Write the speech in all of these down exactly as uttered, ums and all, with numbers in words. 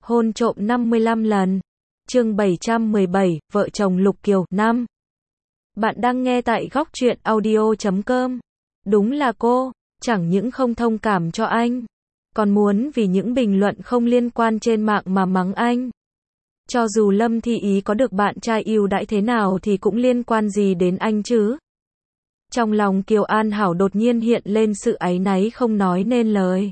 Hôn trộm năm mươi lăm lần. Chương bảy trăm mười bảy, vợ chồng Lục Kiều, năm. Bạn đang nghe tại góc truyện audio chấm com. Đúng là cô, chẳng những không thông cảm cho anh, còn muốn vì những bình luận không liên quan trên mạng mà mắng anh. Cho dù Lâm Thi Ý có được bạn trai ưu đãi thế nào thì cũng liên quan gì đến anh chứ? Trong lòng Kiều An Hảo đột nhiên hiện lên sự áy náy không nói nên lời.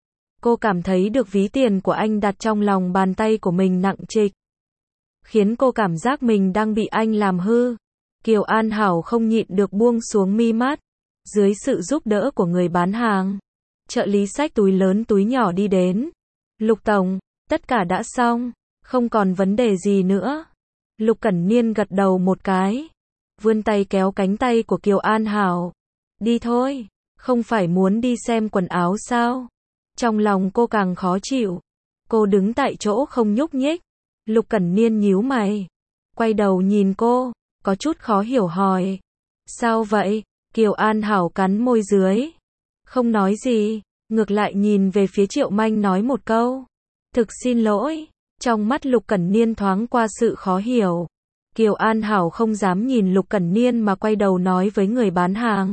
Cô cảm thấy được ví tiền của anh đặt trong lòng bàn tay của mình nặng trịch, khiến cô cảm giác mình đang bị anh làm hư. Kiều An Hảo không nhịn được buông xuống mi mắt. Dưới sự giúp đỡ của người bán hàng, trợ lý xách túi lớn túi nhỏ đi đến. Lục tổng, tất cả đã xong, không còn vấn đề gì nữa. Lục Cẩn Niên gật đầu một cái, vươn tay kéo cánh tay của Kiều An Hảo. Đi thôi, không phải muốn đi xem quần áo sao? Trong lòng cô càng khó chịu. Cô đứng tại chỗ không nhúc nhích. Lục Cẩn Niên nhíu mày, quay đầu nhìn cô, có chút khó hiểu hỏi. Sao vậy? Kiều An Hảo cắn môi dưới, không nói gì, ngược lại nhìn về phía Triệu Manh nói một câu. Thực xin lỗi. Trong mắt Lục Cẩn Niên thoáng qua sự khó hiểu. Kiều An Hảo không dám nhìn Lục Cẩn Niên mà quay đầu nói với người bán hàng.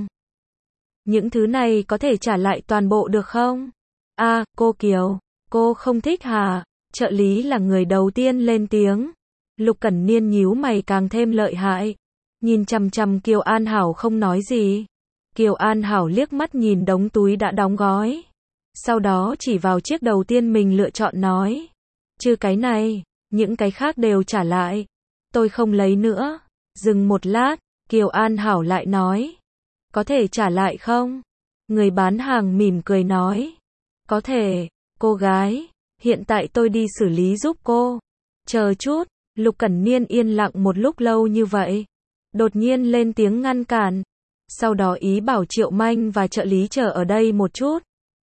Những thứ này có thể trả lại toàn bộ được không? À, cô Kiều, cô không thích hả? Trợ lý là người đầu tiên lên tiếng. Lục Cẩn Niên nhíu mày càng thêm lợi hại, nhìn chằm chằm Kiều An Hảo không nói gì. Kiều An Hảo liếc mắt nhìn đống túi đã đóng gói, sau đó chỉ vào chiếc đầu tiên mình lựa chọn nói. Chứ cái này, những cái khác đều trả lại. Tôi không lấy nữa. Dừng một lát, Kiều An Hảo lại nói. Có thể trả lại không? Người bán hàng mỉm cười nói. Có thể, cô gái, hiện tại tôi đi xử lý giúp cô. Chờ chút. Lục Cẩn Niên yên lặng một lúc lâu như vậy, đột nhiên lên tiếng ngăn cản. Sau đó ý bảo Triệu Manh và trợ lý chờ ở đây một chút,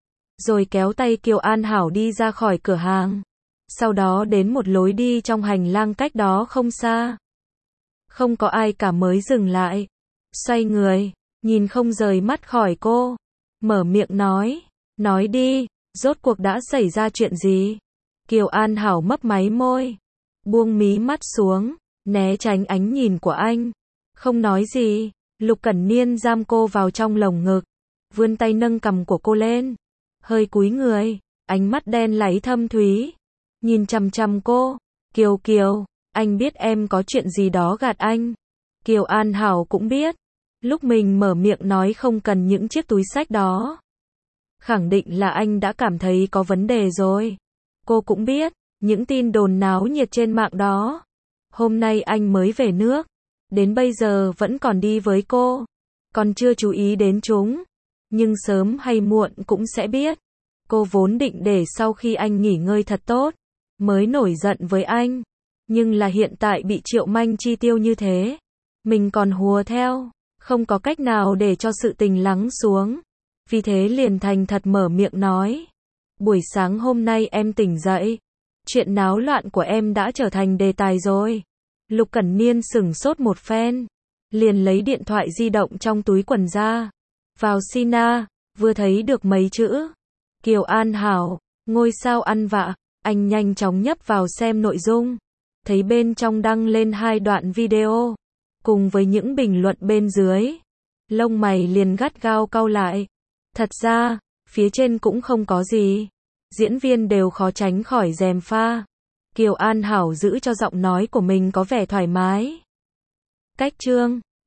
rồi kéo tay Kiều An Hảo đi ra khỏi cửa hàng. Sau đó đến một lối đi trong hành lang cách đó không xa. Không có ai cả mới dừng lại. Xoay người, nhìn không rời mắt khỏi cô. Mở miệng nói. Nói đi, rốt cuộc đã xảy ra chuyện gì? Kiều An Hảo mấp máy môi, buông mí mắt xuống, né tránh ánh nhìn của anh. Không nói gì. Lục Cẩn Niên giam cô vào trong lồng ngực, vươn tay nâng cằm của cô lên, hơi cúi người, ánh mắt đen láy thâm thúy, nhìn chằm chằm cô. Kiều Kiều, anh biết em có chuyện gì đó gạt anh. Kiều An Hảo cũng biết, lúc mình mở miệng nói không cần những chiếc túi xách đó, khẳng định là anh đã cảm thấy có vấn đề rồi. Cô cũng biết, những tin đồn náo nhiệt trên mạng đó. Hôm nay anh mới về nước, đến bây giờ vẫn còn đi với cô, còn chưa chú ý đến chúng. Nhưng sớm hay muộn cũng sẽ biết. Cô vốn định để sau khi anh nghỉ ngơi thật tốt, mới nổi giận với anh. Nhưng là hiện tại bị Triệu Manh chi tiêu như thế, mình còn hùa theo, không có cách nào để cho sự tình lắng xuống. Vì thế liền thành thật mở miệng nói. Buổi sáng hôm nay em tỉnh dậy, chuyện náo loạn của em đã trở thành đề tài rồi. Lục Cẩn Niên sửng sốt một phen, liền lấy điện thoại di động trong túi quần ra, vào Sina, vừa thấy được mấy chữ Kiều An Hảo, ngôi sao ăn vạ. Anh nhanh chóng nhấp vào xem nội dung, thấy bên trong đăng lên hai đoạn video, cùng với những bình luận bên dưới. Lông mày liền gắt gao cau lại. Thật ra, phía trên cũng không có gì, diễn viên đều khó tránh khỏi gièm pha. Kiều An Hảo giữ cho giọng nói của mình có vẻ thoải mái. Cách chương